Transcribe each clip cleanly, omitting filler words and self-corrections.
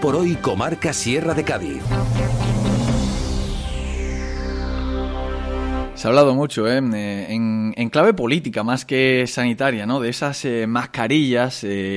por Hoy Comarca Sierra de Cádiz. Se ha hablado mucho en clave política más que sanitaria, ¿no? De esas mascarillas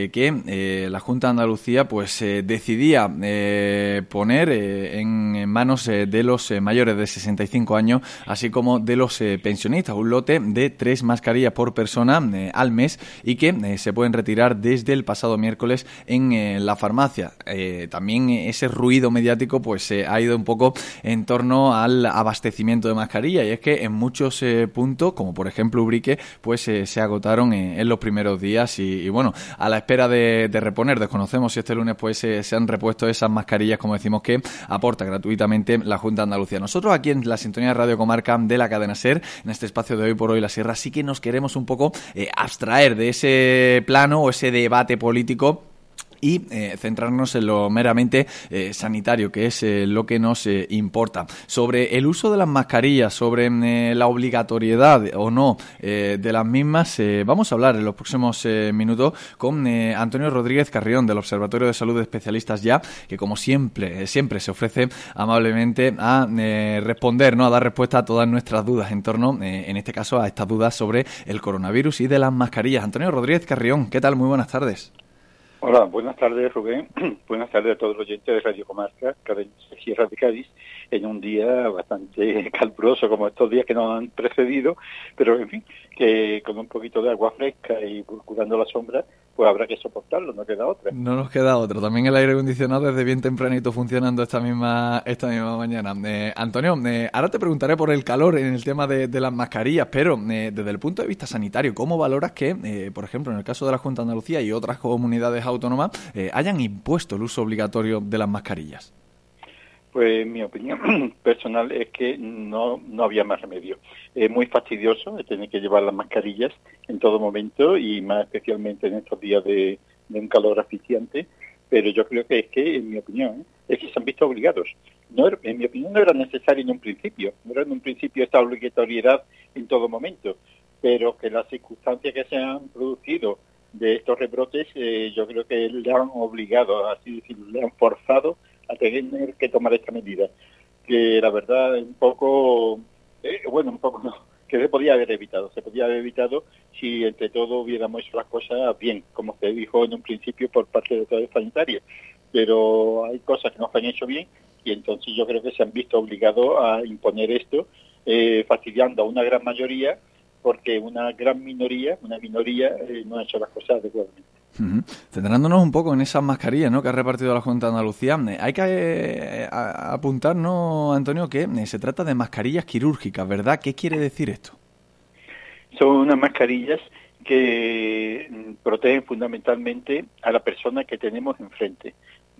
que la Junta de Andalucía pues decidía poner en manos de los mayores de 65 años, así como de los pensionistas. Un lote de 3 mascarillas por persona al mes y que se pueden retirar desde el pasado miércoles en la farmacia. También ese ruido mediático pues ha ido un poco en torno al abastecimiento de mascarillas, y es que en muchos puntos, como por ejemplo Ubrique, pues se agotaron en los primeros días y bueno, a la espera de reponer. Desconocemos si este lunes pues se han repuesto esas mascarillas, como decimos, que aporta gratuitamente la Junta de Andalucía. Nosotros aquí en la sintonía de Radio Comarca de la cadena SER, en este espacio de Hoy por Hoy la Sierra, sí que nos queremos un poco abstraer de ese plano o ese debate político y centrarnos en lo meramente sanitario, que es lo que nos importa. Sobre el uso de las mascarillas, sobre la obligatoriedad o no de las mismas, vamos a hablar en los próximos minutos con Antonio Rodríguez Carrión, del Observatorio de Salud de Especialistas Ya, que como siempre se ofrece amablemente a responder, ¿no? A dar respuesta a todas nuestras dudas en torno, en este caso, a estas dudas sobre el coronavirus y de las mascarillas. Antonio Rodríguez Carrión, ¿qué tal? Muy buenas tardes. Hola, buenas tardes, Rubén. Buenas tardes a todos los oyentes de Radio Comarca, cadena Sierra de Cádiz, en un día bastante caluroso como estos días que nos han precedido, pero en fin, que con un poquito de agua fresca y curando la sombra, pues habrá que soportarlo, no queda otra. No nos queda otra. También el aire acondicionado desde bien tempranito funcionando esta misma mañana. Antonio, ahora te preguntaré por el calor en el tema de las mascarillas, pero desde el punto de vista sanitario, ¿cómo valoras que, por ejemplo, en el caso de la Junta de Andalucía y otras comunidades autónomas, hayan impuesto el uso obligatorio de las mascarillas? Pues mi opinión personal es que no había más remedio. Es muy fastidioso tener que llevar las mascarillas en todo momento y más especialmente en estos días de un calor asfixiante, pero yo creo que es que, en mi opinión, es que se han visto obligados. En mi opinión no era necesario en un principio, no era en un principio esta obligatoriedad en todo momento, pero que las circunstancias que se han producido de estos rebrotes, yo creo que le han obligado, así decirlo, le han forzado a tener que tomar esta medida, que la verdad es un poco, un poco no, que se podía haber evitado si entre todos hubiéramos hecho las cosas bien, como se dijo en un principio por parte de la autoridad sanitaria, pero hay cosas que no se han hecho bien y entonces yo creo que se han visto obligados a imponer esto, fastidiando a una gran mayoría, porque una minoría no ha hecho las cosas adecuadamente. Centrándonos un poco en esas mascarillas, ¿no?, que ha repartido la Junta de Andalucía, hay que apuntar, ¿no, Antonio?, que se trata de mascarillas quirúrgicas, ¿verdad? ¿Qué quiere decir esto? Son unas mascarillas que protegen fundamentalmente a la persona que tenemos enfrente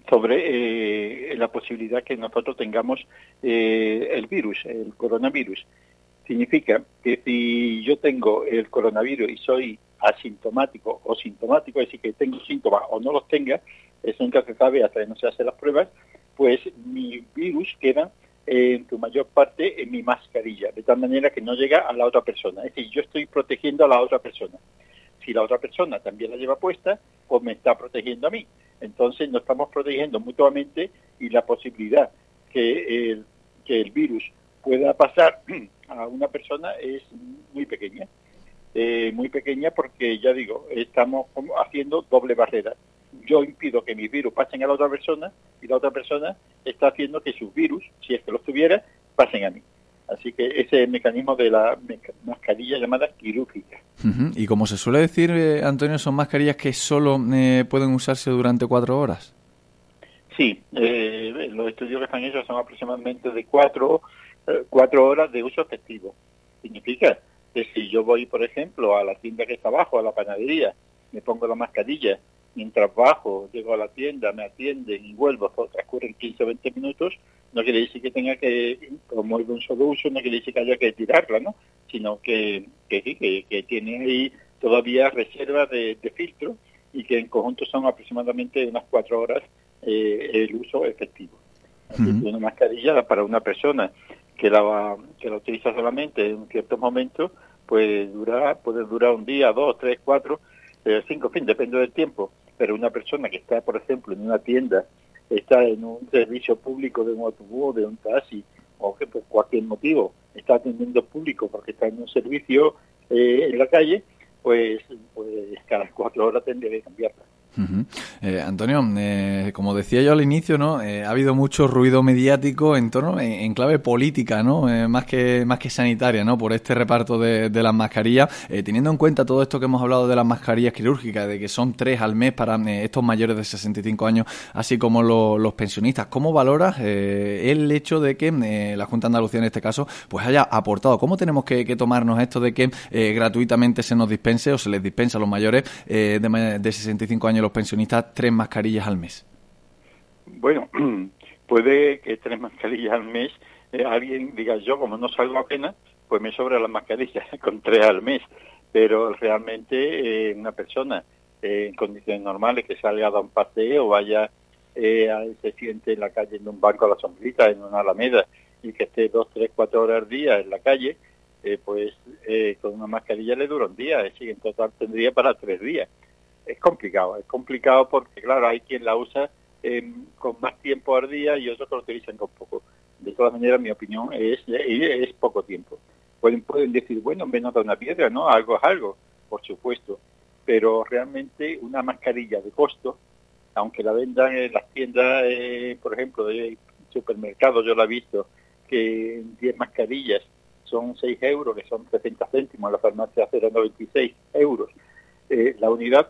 sobre la posibilidad que nosotros tengamos el coronavirus. Significa que si yo tengo el coronavirus y soy asintomático o sintomático, es decir, que tengo síntomas o no los tenga, eso nunca se sabe hasta que no se hacen las pruebas, pues mi virus queda en su mayor parte en mi mascarilla, de tal manera que no llega a la otra persona. Es decir, yo estoy protegiendo a la otra persona. Si la otra persona también la lleva puesta, pues me está protegiendo a mí. Entonces nos estamos protegiendo mutuamente y la posibilidad que el virus pueda pasar a una persona es muy pequeña porque, ya digo, estamos haciendo doble barrera. Yo impido que mis virus pasen a la otra persona y la otra persona está haciendo que sus virus, si es que los tuviera, pasen a mí. Así que ese es el mecanismo de la mascarilla llamada quirúrgica. Y como se suele decir, Antonio, son mascarillas que solo pueden usarse durante 4 horas. Sí, los estudios que están hechos son aproximadamente de 4 horas de uso efectivo. Significa que si yo voy, por ejemplo, a la tienda que está abajo, a la panadería, me pongo la mascarilla, mientras bajo, llego a la tienda, me atienden y vuelvo, transcurren 15 o 20 minutos, no quiere decir que tenga que, como es de un solo uso, no quiere decir que haya que tirarla, ¿no? Sino que tiene ahí todavía reservas de filtro y que en conjunto son aproximadamente unas 4 horas el uso efectivo. Así que una mascarilla para una persona que la utiliza solamente en ciertos momentos, puede durar un día, 2, 3, 4, 5, en fin, depende del tiempo. Pero una persona que está, por ejemplo, en una tienda está en un servicio público de un autobús, de un taxi, o que por cualquier motivo está atendiendo público porque está en un servicio en la calle, pues cada 4 horas tendría que cambiarla. Uh-huh. Antonio, como decía yo al inicio, ¿no? Ha habido mucho ruido mediático en torno, en clave política, ¿no? Más que sanitaria, ¿no? Por este reparto de las mascarillas, teniendo en cuenta todo esto que hemos hablado de las mascarillas quirúrgicas, de que son 3 al mes para estos mayores de 65 años, así como los pensionistas. ¿Cómo valoras el hecho de que la Junta de Andalucía en este caso pues haya aportado? ¿Cómo tenemos que tomarnos esto de que gratuitamente se nos dispense o se les dispensa a los mayores de 65 años, los pensionistas, 3 mascarillas al mes? Bueno, puede que 3 mascarillas al mes, alguien diga, yo como no salgo apenas, pues me sobra las mascarillas con 3 al mes, pero realmente una persona en condiciones normales que salga a dar un paseo, vaya, se siente en la calle en un banco a la sombrita, en una alameda, y que esté 2, 3, 4 horas al día en la calle, pues con una mascarilla le dura un día, es decir, en total tendría para 3 días. Es complicado porque, claro, hay quien la usa con más tiempo al día y otros que lo utilizan con poco. De todas maneras, mi opinión es poco tiempo. Pueden decir, bueno, menos de una piedra, ¿no? Algo es algo, por supuesto. Pero realmente una mascarilla de costo, aunque la vendan en las tiendas, por ejemplo, de supermercados, yo la he visto, que 10 mascarillas son 6 euros, que son 60 céntimos, en la farmacia 0,96 euros. La unidad,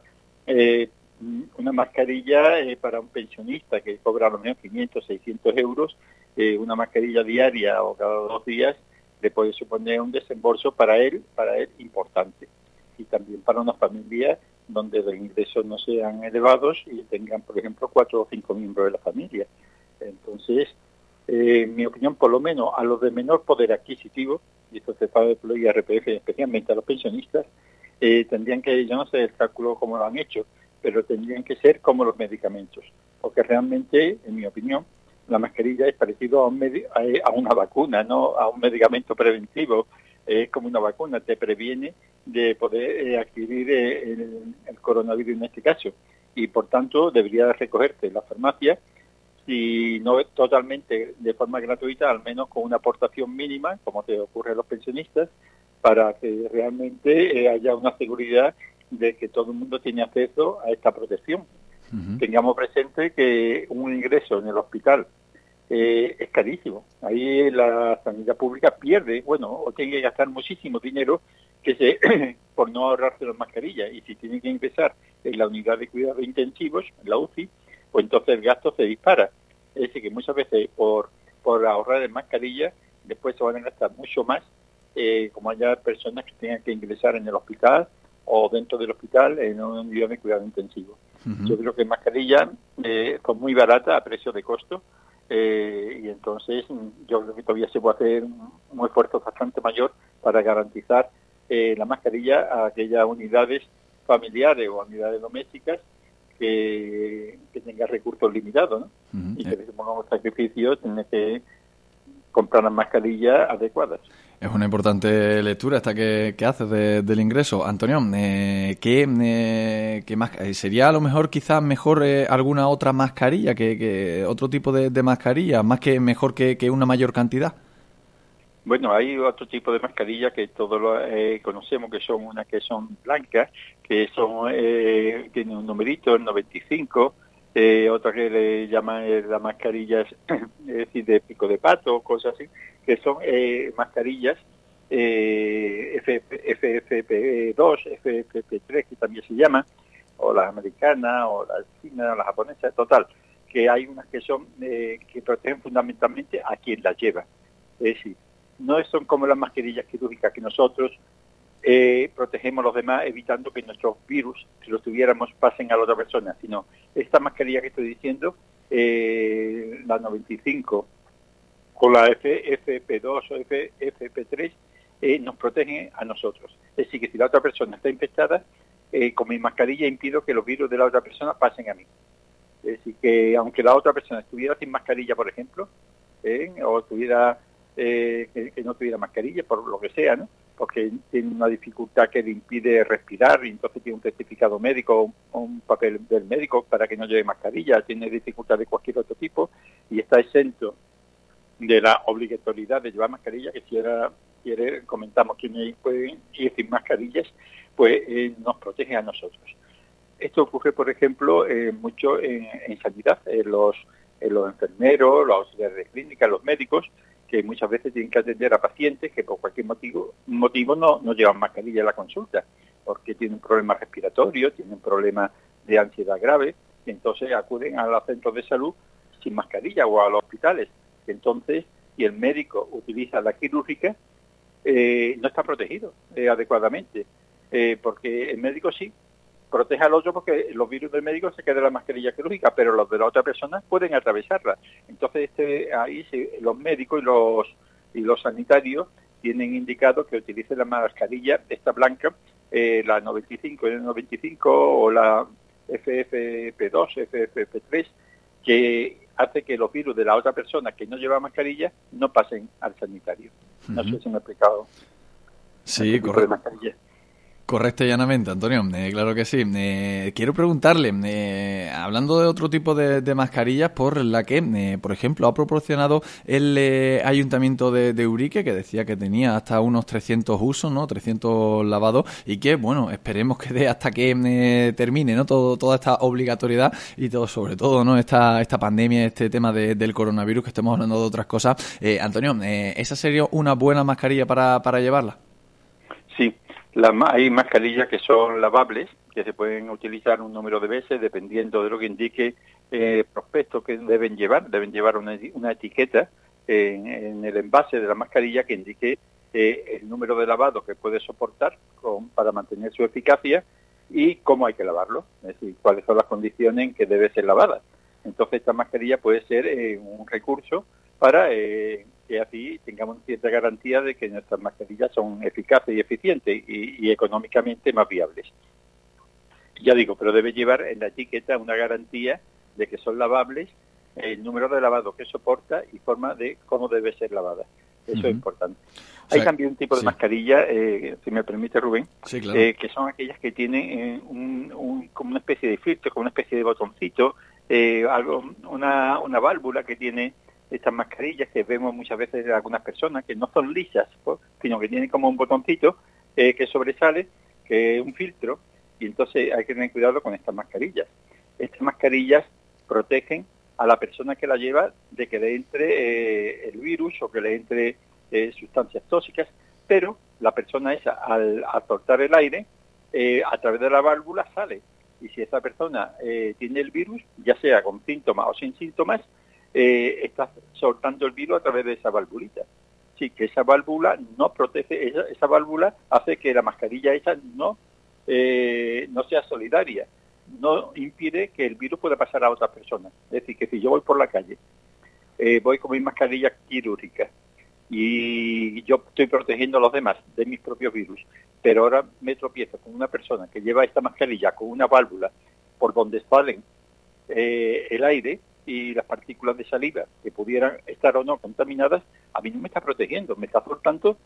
una mascarilla para un pensionista que cobra a lo menos 500, 600 euros, una mascarilla diaria o cada 2 días le puede suponer un desembolso para él importante. Y también para una familia donde los ingresos no sean elevados y tengan, por ejemplo, 4 o 5 miembros de la familia. Entonces, en mi opinión, por lo menos a los de menor poder adquisitivo, y esto se paga por el IRPF, especialmente a los pensionistas, tendrían que, yo no sé el cálculo cómo lo han hecho, pero tendrían que ser como los medicamentos, porque realmente, en mi opinión, la mascarilla es parecido a una vacuna, no a un medicamento preventivo. Es como una vacuna, te previene de poder adquirir el coronavirus en este caso, y por tanto debería recogerte en la farmacia, si no totalmente de forma gratuita, al menos con una aportación mínima, como te ocurre a los pensionistas, para que realmente haya una seguridad de que todo el mundo tiene acceso a esta protección. Uh-huh. Tengamos presente que un ingreso en el hospital es carísimo. Ahí la sanidad pública pierde, o tiene que gastar muchísimo dinero por no ahorrarse las mascarillas. Y si tiene que ingresar en la unidad de cuidados intensivos, la UCI, pues entonces el gasto se dispara. Es decir, que muchas veces por ahorrar en mascarillas, después se van a gastar mucho más, como haya personas que tengan que ingresar en el hospital o dentro del hospital en una unidad de cuidado intensivo. Uh-huh. Yo creo que mascarillas son muy baratas a precio de costo, y entonces yo creo que todavía se puede hacer un esfuerzo bastante mayor para garantizar la mascarilla a aquellas unidades familiares o unidades domésticas que tengan recursos limitados, ¿no? Uh-huh. Y que les pongamos sacrificios, tener que comprar las mascarillas adecuadas. Es una importante lectura esta que haces del ingreso. Antonio, ¿qué más? ¿Sería a lo mejor quizás mejor alguna otra mascarilla, que otro tipo de mascarilla, mejor que una mayor cantidad? Bueno, hay otro tipo de mascarillas que todos lo conocemos, que son unas que son blancas, que son tienen un numerito, el 95, otra que le llaman las mascarillas es decir, de pico de pato, cosas así, que son mascarillas FFP2, FFP3, que también se llaman, o las americanas, o las chinas, o las japonesas, total, que hay unas que son que protegen fundamentalmente a quien las lleva. Es decir, no son como las mascarillas quirúrgicas que nosotros protegemos a los demás evitando que nuestros virus, si los tuviéramos, pasen a la otra persona, sino esta mascarilla que estoy diciendo, la 95 con la FFP2 o FFP3, nos protegen a nosotros. Es decir, que si la otra persona está infectada, con mi mascarilla impido que los virus de la otra persona pasen a mí. Es decir, que aunque la otra persona estuviera sin mascarilla, por ejemplo, o tuviera que no tuviera mascarilla, por lo que sea, ¿no? porque tiene una dificultad que le impide respirar y entonces tiene un certificado médico o un papel del médico para que no lleve mascarilla, tiene dificultad de cualquier otro tipo y está exento de la obligatoriedad de llevar mascarilla, que si ahora comentamos que pueden ir sin mascarillas, pues nos protege a nosotros. Esto ocurre, por ejemplo, mucho en sanidad, en los enfermeros, los auxiliares de clínica, los médicos, que muchas veces tienen que atender a pacientes que por cualquier motivo no llevan mascarilla en la consulta, porque tienen un problema respiratorio, tienen un problema de ansiedad grave, y entonces acuden a los centros de salud sin mascarilla o a los hospitales. Entonces, si el médico utiliza la quirúrgica, no está protegido adecuadamente, porque el médico sí protege al otro porque los virus del médico se quedan en la mascarilla quirúrgica, pero los de la otra persona pueden atravesarla. Entonces, los médicos y los sanitarios tienen indicado que utilicen la mascarilla esta blanca, la 95, N95 o la FFP2, FFP3, que hace que los virus de la otra persona que no lleva mascarilla no pasen al sanitario. No sé si me he explicado. Sí, correcto. Correcto y llanamente, Antonio, claro que sí. Quiero preguntarle, hablando de otro tipo de mascarillas, por la que, por ejemplo, ha proporcionado el Ayuntamiento de Urique, que decía que tenía hasta unos 300 usos, ¿no? 300 lavados, y que, bueno, esperemos que dé hasta que termine, ¿no? Toda esta obligatoriedad y todo, sobre todo, ¿no? Esta pandemia, este tema del coronavirus, que estemos hablando de otras cosas. Antonio, ¿esa sería una buena mascarilla para llevarla? Sí. Hay mascarillas que son lavables, que se pueden utilizar un número de veces dependiendo de lo que indique el prospecto que deben llevar. Deben llevar una etiqueta en el envase de la mascarilla que indique el número de lavado que puede soportar para mantener su eficacia y cómo hay que lavarlo, es decir, cuáles son las condiciones en que debe ser lavada. Entonces esta mascarilla puede ser un recurso para que así tengamos cierta garantía de que nuestras mascarillas son eficaces y eficientes y económicamente más viables. Ya digo, pero debe llevar en la etiqueta una garantía de que son lavables, el número de lavado que soporta y forma de cómo debe ser lavada. Eso es importante. Hay también un tipo de mascarilla, si me permite, Rubén, sí, claro, que son aquellas que tienen como una especie de filtro, como una especie de botoncito, una válvula que tiene estas mascarillas que vemos muchas veces de algunas personas que no son lisas, sino que tienen como un botoncito que sobresale, que es un filtro, y entonces hay que tener cuidado con estas mascarillas. Estas mascarillas protegen a la persona que la lleva de que le entre el virus o que le entre sustancias tóxicas, pero la persona esa, al soltar el aire, a través de la válvula sale. Y si esa persona tiene el virus, ya sea con síntomas o sin síntomas, está soltando el virus a través de esa valvulita. Sí, que esa válvula no protege, esa válvula hace que la mascarilla esa no sea solidaria, no impide que el virus pueda pasar a otras personas. Es decir, que si yo voy por la calle, voy con mi mascarilla quirúrgica y yo estoy protegiendo a los demás de mis propios virus, pero ahora me tropiezo con una persona que lleva esta mascarilla con una válvula por donde salen el aire y las partículas de saliva que pudieran estar o no contaminadas, a mí no me está protegiendo, me está soltando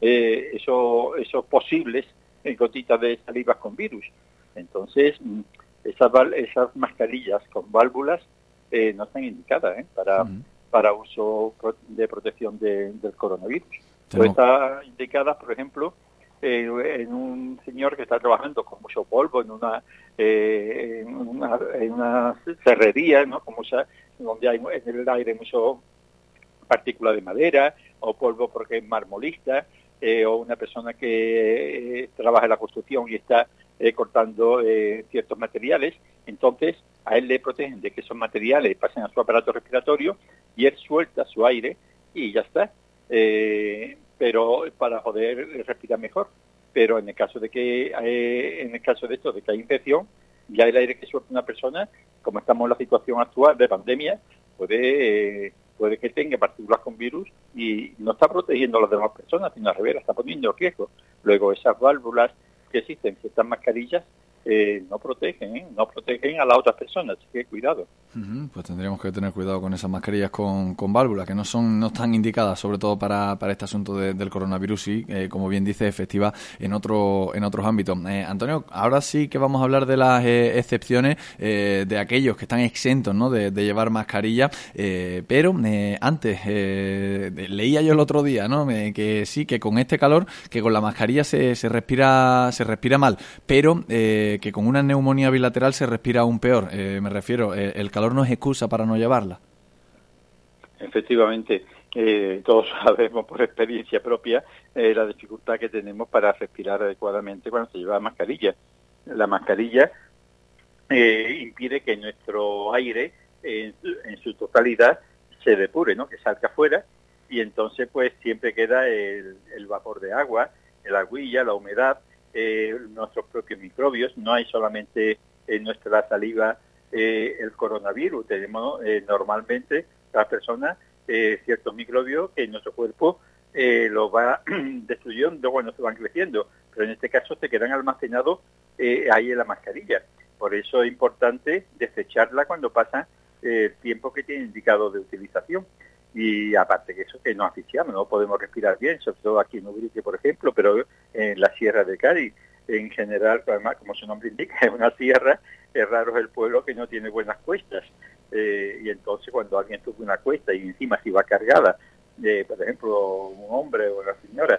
esos posibles gotitas de salivas con virus. Entonces, esas mascarillas con válvulas no están indicadas para uso de protección del coronavirus. Pero están indicadas, por ejemplo, en un señor que está trabajando con mucho polvo en una serrería, ¿no? Donde hay en el aire mucho partícula de madera o polvo porque es marmolista, o una persona que trabaja en la construcción y está cortando ciertos materiales. Entonces a él le protegen de que esos materiales pasen a su aparato respiratorio y él suelta su aire y ya está, pero para poder respirar mejor. Pero en el caso de que de que hay infección, ya el aire que suelta una persona, como estamos en la situación actual de pandemia, puede que tenga partículas con virus y no está protegiendo a las demás personas, sino al revés, está poniendo en riesgo. Luego esas válvulas que existen, estas mascarillas, no protegen a las otras personas, así que cuidado. Pues tendríamos que tener cuidado con esas mascarillas con válvulas, que no están indicadas, sobre todo para este asunto del coronavirus y, como bien dice, efectiva en otros ámbitos. Antonio, ahora sí que vamos a hablar de las excepciones de aquellos que están exentos, ¿no?, de llevar mascarilla, pero antes leía yo el otro día, ¿no?, que sí, que con este calor, que con la mascarilla se respira mal, pero que con una neumonía bilateral se respira aún peor. Me refiero, el calor no es excusa para no llevarla. Efectivamente, todos sabemos por experiencia propia la dificultad que tenemos para respirar adecuadamente cuando se lleva mascarilla. La mascarilla impide que nuestro aire en su totalidad se depure, ¿no?, que salga afuera, y entonces pues siempre queda el vapor de agua, el agüilla, la humedad, nuestros propios microbios. No hay solamente en nuestra saliva el coronavirus, tenemos normalmente las personas ciertos microbios que en nuestro cuerpo los va destruyendo cuando se van creciendo, pero en este caso se quedan almacenados ahí en la mascarilla. Por eso es importante desecharla cuando pasa el tiempo que tiene indicado de utilización. Y aparte que eso, que nos asfixiamos, no podemos respirar bien, sobre todo aquí en Ubrique, por ejemplo, pero en la Sierra de Cádiz en general, además, como su nombre indica, es una sierra, es raro el pueblo que no tiene buenas cuestas, y entonces cuando alguien sube una cuesta y encima si va cargada, por ejemplo, un hombre o una señora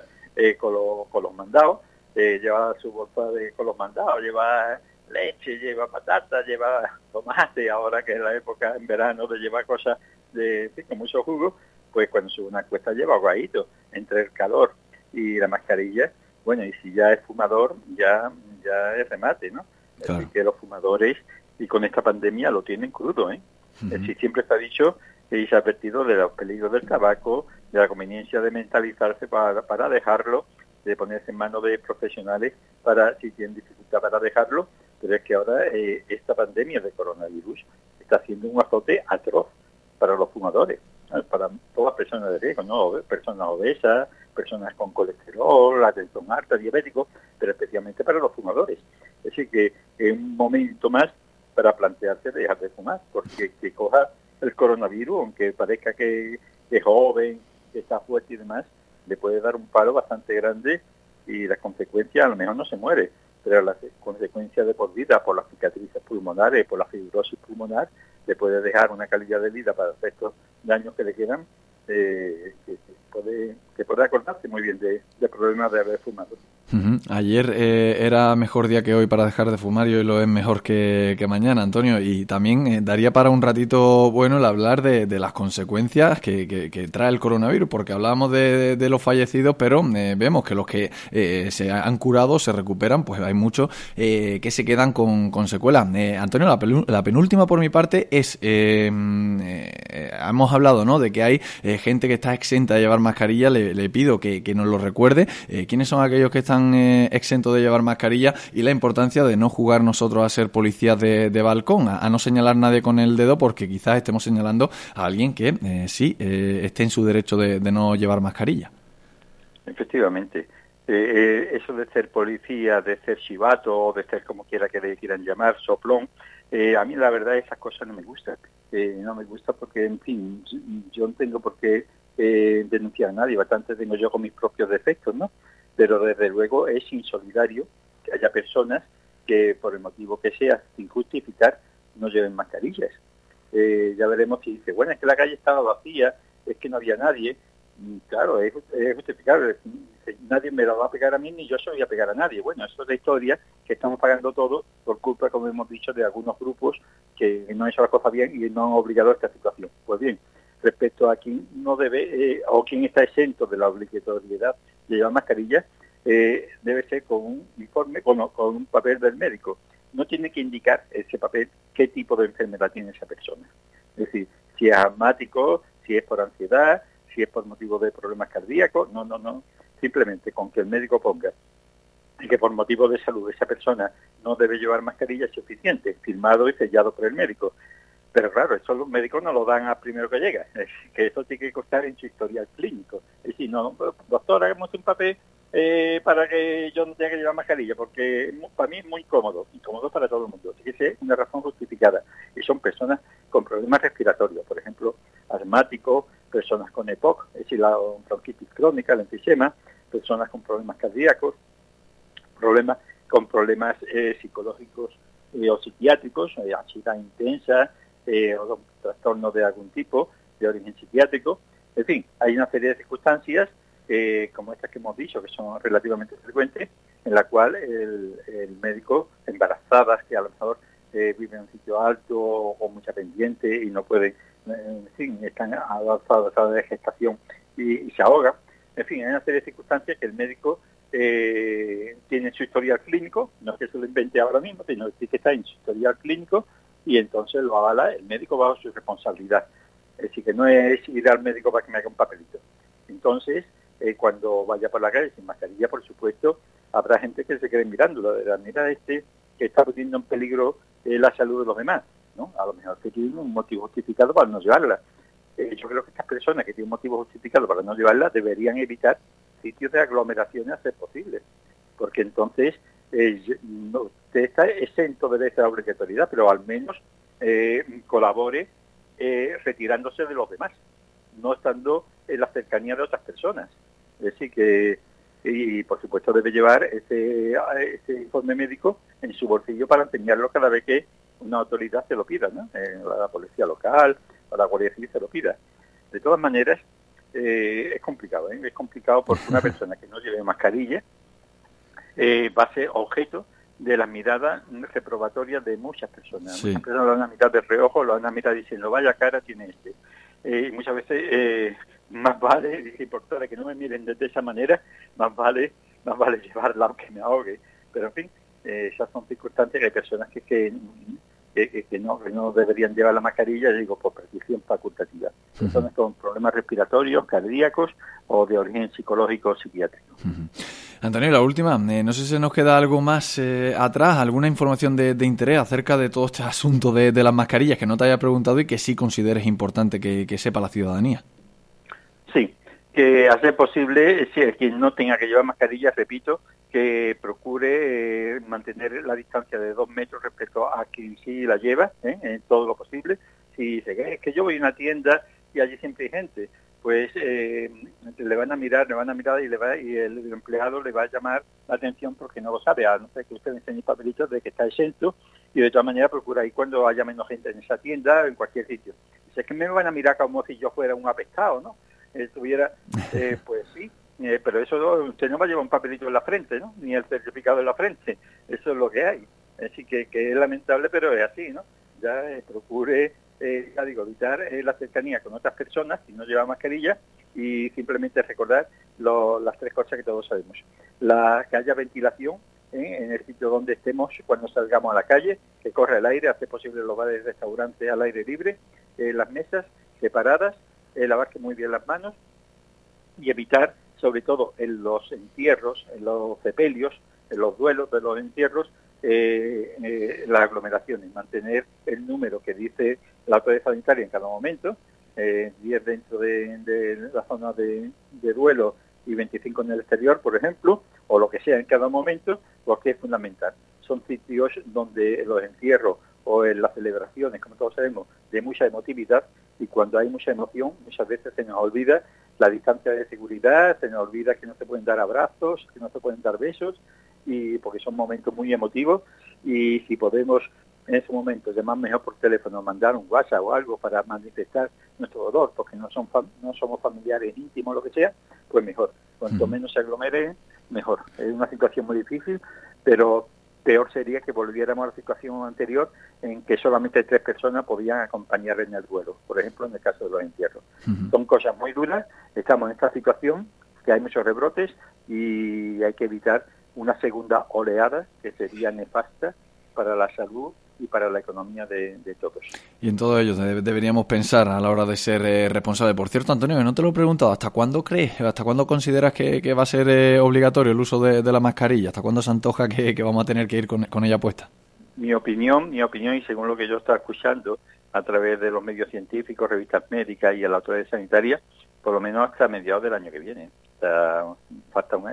con los mandados, lleva su bolsa con los mandados, lleva leche, lleva patata, lleva tomate, ahora que es la época en verano de llevar cosas con mucho jugo, pues cuando sube una cuesta lleva aguadito, entre el calor y la mascarilla. Bueno, y si ya es fumador, ya es remate, ¿no? Claro. Así que los fumadores, y con esta pandemia, lo tienen crudo, ¿eh? Uh-huh. Así siempre se ha dicho y se ha advertido de los peligros del tabaco, de la conveniencia de mentalizarse para dejarlo, de ponerse en manos de profesionales si tienen dificultad para dejarlo, pero es que ahora esta pandemia de coronavirus está haciendo un azote atroz para los fumadores, para todas las personas de riesgo, ¿no? Personas obesas, personas con colesterol, la tensión alta, diabéticos, pero especialmente para los fumadores. Es decir, que es un momento más para plantearse dejar de fumar, porque que coja el coronavirus, aunque parezca que es joven, que está fuerte y demás, le puede dar un palo bastante grande y las consecuencias, a lo mejor no se muere, pero las consecuencias de por vida, por las cicatrices pulmonares, por la fibrosis pulmonar, le puede dejar una calidad de vida para estos daños que le quedan, que puede acordarse muy bien de problemas de haber fumado. Uh-huh. Ayer era mejor día que hoy para dejar de fumar y hoy lo es mejor que mañana, Antonio, y también daría para un ratito bueno el hablar de las consecuencias que trae el coronavirus, porque hablábamos de los fallecidos, pero vemos que los que se han curado, se recuperan, pues hay muchos que se quedan con secuelas. Antonio, la penúltima por mi parte es, hemos hablado, ¿no?, de que hay gente que está exenta de llevar mascarilla. Le pido que nos lo recuerde, quiénes son aquellos que están exentos de llevar mascarilla y la importancia de no jugar nosotros a ser policías de balcón, a no señalar a nadie con el dedo, porque quizás estemos señalando a alguien que sí esté en su derecho de no llevar mascarilla. Efectivamente. Eso de ser policía, de ser chivato, o de ser como quiera que le quieran llamar, soplón, a mí la verdad esas cosas no me gustan. No me gusta porque, en fin, yo no tengo por qué denunciar a nadie, bastante tengo yo con mis propios defectos, ¿no? Pero desde luego es insolidario que haya personas que por el motivo que sea, sin justificar, no lleven mascarillas. Ya veremos si dice, bueno, es que la calle estaba vacía, es que no había nadie. Claro, es justificable. Nadie me la va a pegar a mí, ni yo se lo voy a pegar a nadie. Bueno, eso es la historia que estamos pagando todos por culpa, como hemos dicho, de algunos grupos que no han hecho las cosas bien y no han obligado a esta situación. Pues bien, respecto a quien no debe, o quien está exento de la obligatoriedad de llevar mascarilla, debe ser con un informe, con un papel del médico. No tiene que indicar ese papel qué tipo de enfermedad tiene esa persona. Es decir, si es asmático, si es por ansiedad, si es por motivo de problemas cardíacos, no. Simplemente con que el médico ponga que por motivo de salud esa persona no debe llevar mascarilla es suficiente, firmado y sellado por el médico. Pero claro, eso los médicos no lo dan al primero que llega, es que eso tiene que constar en su historial clínico. Es decir, no, doctor, hagamos un papel para que yo no tenga que llevar mascarilla, porque para mí es muy incómodo para todo el mundo. Así que es una razón justificada. Y son personas con problemas respiratorios, por ejemplo, asmáticos, personas con EPOC, es decir, la bronquitis crónica, el enfisema, personas con problemas cardíacos, problemas psicológicos o psiquiátricos, ansiedad intensa, o trastornos de algún tipo, de origen psiquiátrico. En fin, hay una serie de circunstancias como estas que hemos dicho, que son relativamente frecuentes, en la cual el médico, embarazadas que a lo mejor viven en un sitio alto o mucha pendiente y no pueden, en fin, están avanzadas de gestación y se ahogan. En fin, hay una serie de circunstancias que el médico tiene en su historial clínico, no es que se lo invente ahora mismo, sino que está en su historial clínico y entonces lo avala el médico bajo su responsabilidad. Es decir, que no es ir al médico para que me haga un papelito. Entonces, cuando vaya por la calle sin mascarilla, por supuesto, habrá gente que se quede mirándolo, de la manera que está poniendo en peligro la salud de los demás, ¿no? A lo mejor que tiene un motivo justificado para no llevarla. Yo creo que estas personas que tienen un motivo justificado para no llevarla deberían evitar sitios de aglomeraciones a ser posible, porque entonces usted está exento de esa obligatoriedad, pero al menos colabore retirándose de los demás, no estando en la cercanía de otras personas. Es decir, que, y por supuesto debe llevar ese informe médico en su bolsillo para empeñarlo cada vez que una autoridad se lo pida, ¿no? La policía local o la Guardia Civil se lo pida. De todas maneras, es complicado, es complicado porque una persona que no lleve mascarilla va a ser objeto de las miradas reprobatorias de muchas personas. Sí. Muchas personas lo van a mirar de reojo, lo van a mirar diciendo, vaya cara tiene este. Y muchas veces más vale, dice, por toda que no me miren de esa manera, más vale llevarla aunque me ahogue. Pero en fin, esas son circunstancias que hay personas que no deberían llevar la mascarilla, digo, por prescripción facultativa. Personas con problemas respiratorios, cardíacos o de origen psicológico o psiquiátrico. Antonio, la última, no sé si se nos queda algo más atrás, alguna información de interés acerca de todo este asunto de las mascarillas que no te haya preguntado y que sí consideres importante que sepa la ciudadanía. Sí, que a ser posible, si quien no tenga que llevar mascarilla, repito, que procure mantener la distancia de 2 metros respecto a quien sí la lleva, en todo lo posible. Si es que yo voy a una tienda y allí siempre hay gente, pues le van a mirar y el empleado le va a llamar la atención porque no lo sabe, a no ser que usted enseñe papelitos de que está exento, y de todas maneras procura ahí cuando haya menos gente en esa tienda, en cualquier sitio. Si es que me van a mirar como si yo fuera un apestado, ¿no? Pues sí, pero eso usted no va a llevar un papelito en la frente, ¿no? Ni el certificado en la frente, eso es lo que hay. Así que es lamentable, pero es así, ¿no? Ya procure, evitar la cercanía con otras personas si no lleva mascarilla y simplemente recordar las 3 cosas que todos sabemos. Que haya ventilación en el sitio donde estemos cuando salgamos a la calle, que corra el aire, hace posible los bares y restaurantes al aire libre, las mesas separadas, lavarse muy bien las manos y evitar, sobre todo en los entierros, en los sepelios, en los duelos de los entierros, las aglomeraciones, mantener el número que dice la autoridad sanitaria en cada momento, 10 dentro de la zona de duelo y 25 en el exterior, por ejemplo, o lo que sea en cada momento, porque es fundamental. Son sitios donde los entierros o en las celebraciones, como todos sabemos, de mucha emotividad, y cuando hay mucha emoción, muchas veces se nos olvida la distancia de seguridad, se nos olvida que no se pueden dar abrazos, que no se pueden dar besos, y porque son momentos muy emotivos, y si podemos en ese momento llamar mejor por teléfono, mandar un WhatsApp o algo para manifestar nuestro dolor, porque no somos familiares íntimos, lo que sea, pues mejor. Cuanto menos se aglomeren, mejor. Es una situación muy difícil, pero peor sería que volviéramos a la situación anterior en que solamente 3 personas podían acompañar en el duelo, por ejemplo, en el caso de los entierros. Son cosas muy duras, estamos en esta situación, que hay muchos rebrotes y hay que evitar una segunda oleada que sería nefasta para la salud y para la economía de todos. Y en todo ello deberíamos pensar a la hora de ser responsable. Por cierto, Antonio, no te lo he preguntado, ¿hasta cuándo consideras que va a ser obligatorio el uso de la mascarilla? ¿Hasta cuándo se antoja que vamos a tener que ir con ella puesta? Mi opinión, y según lo que yo estoy escuchando a través de los medios científicos, revistas médicas y a la autoridad sanitaria, por lo menos hasta mediados del año que viene. Falta un año.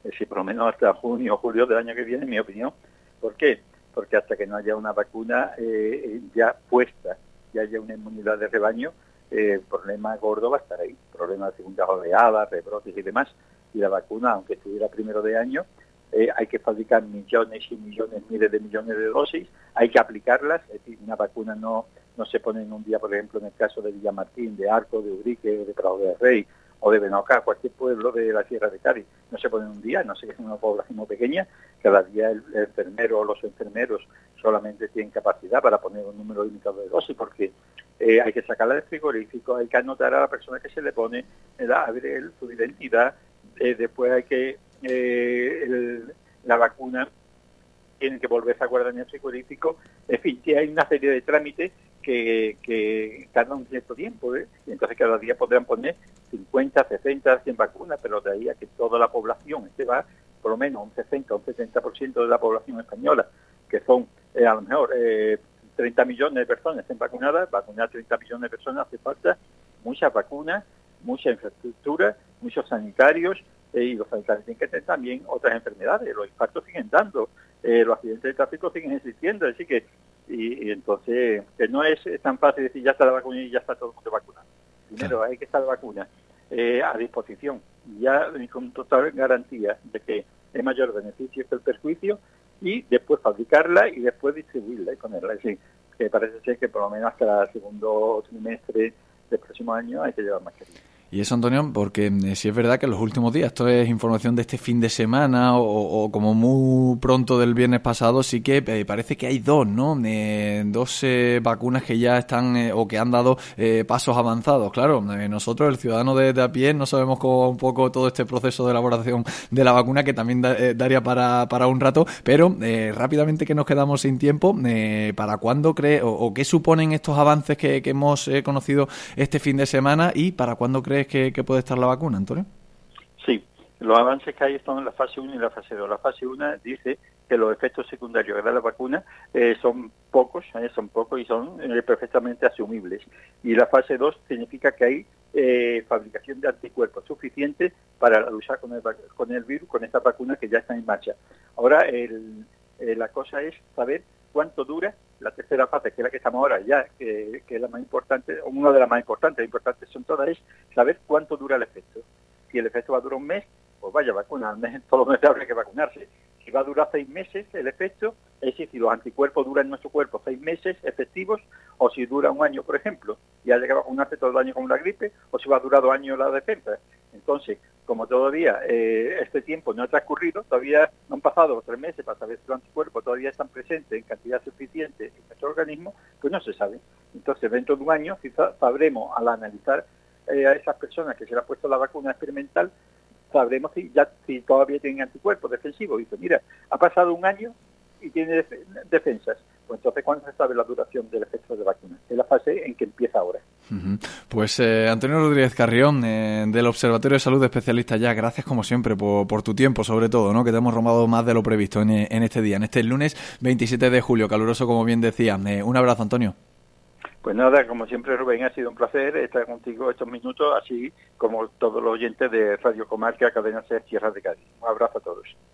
es decir, por lo menos hasta junio o julio del año que viene, en mi opinión. ¿Por qué? Porque hasta que no haya una vacuna ya puesta, ya haya una inmunidad de rebaño, el problema gordo va a estar ahí, problemas de segundas oleadas, rebrotes y demás. Y la vacuna, aunque estuviera primero de año, hay que fabricar millones y millones, miles de millones de dosis, hay que aplicarlas, es decir, una vacuna no se pone en un día, por ejemplo, en el caso de Villamartín, de Arco, de Urique, de Prado de Rey o de Benaucá, cualquier pueblo de la Sierra de Cádiz, no se pone en un día, no sé, es una población muy pequeña, cada día el enfermero o los enfermeros solamente tienen capacidad para poner un número limitado de dosis, porque hay que sacarla del frigorífico, hay que anotar a la persona que se le pone, su identidad, después hay que la vacuna tienen que volverse a guardar en el frigorífico, en fin, hay una serie de trámites que tardan un cierto tiempo, y entonces cada día podrán poner 50, 60, 100 vacunas, pero de ahí a que toda la población va por lo menos un 60 o un 70% de la población española, que son a lo mejor 30 millones de personas estén vacunadas, vacunar 30 millones de personas hace falta muchas vacunas, mucha infraestructura, muchos sanitarios, y los sanitarios tienen que tener también otras enfermedades, los infartos siguen dando, los accidentes de tráfico siguen existiendo, así que y entonces que no es tan fácil decir ya está la vacuna y ya está todo el mundo vacunado. Primero hay que estar la vacuna a disposición, ya con total garantía de que es mayor beneficio que el perjuicio, y después fabricarla y después distribuirla y ponerla. Es decir, que parece ser que por lo menos hasta el segundo trimestre del próximo año hay que llevar mascarilla. Y eso, Antonio, porque si es verdad que en los últimos días, esto es información de este fin de semana o como muy pronto del viernes pasado, sí que parece que hay dos, ¿no? Dos vacunas que ya están o que han dado pasos avanzados. Claro, nosotros, el ciudadano de a pie, no sabemos cómo un poco todo este proceso de elaboración de la vacuna, que también daría para un rato, pero rápidamente que nos quedamos sin tiempo, ¿para cuándo cree o qué suponen estos avances que hemos conocido este fin de semana y para cuándo crees que puede estar la vacuna, Antonio? Sí, los avances que hay están en la fase 1 y la fase 2. La fase 1 dice que los efectos secundarios que da la vacuna son pocos y son perfectamente asumibles. Y la fase 2 significa que hay fabricación de anticuerpos suficientes para luchar con el virus, con esta vacuna que ya está en marcha. Ahora, la cosa es saber cuánto dura la tercera fase, que es la que estamos ahora ya, que es la más importante, o una de las más importantes, las importantes son todas, es saber cuánto dura el efecto. Si el efecto va a durar un mes, pues vaya vacuna, al mes, todos los meses habrá que vacunarse. Si va a durar 6 meses el efecto, es decir, si los anticuerpos duran en nuestro cuerpo 6 meses efectivos, o si dura un año, por ejemplo, y haya que vacunarse todo el año con la gripe, o si va a durar 2 años la defensa. Entonces, como todavía este tiempo no ha transcurrido, todavía no han pasado 3 meses para saber si los anticuerpos todavía están presentes en cantidad suficiente en nuestro organismo, pues no se sabe. Entonces, dentro de un año, quizás sabremos, al analizar a esas personas que se les ha puesto la vacuna experimental, sabremos si todavía tienen anticuerpos defensivos. Dice, mira, ha pasado un año y tiene defensas. Pues entonces, ¿cuándo se sabe la duración del efecto de vacuna? Es la fase en que empieza ahora. Pues Antonio Rodríguez Carrión, del Observatorio de Salud Especialista Ya, gracias como siempre por tu tiempo, sobre todo, ¿no? Que te hemos robado más de lo previsto en este día, en este lunes 27 de julio, caluroso como bien decía. Un abrazo, Antonio. Pues nada, como siempre, Rubén, ha sido un placer estar contigo estos minutos, así como todos los oyentes de Radio Comarca, Cadena Ser, Sierra de Cádiz. Un abrazo a todos.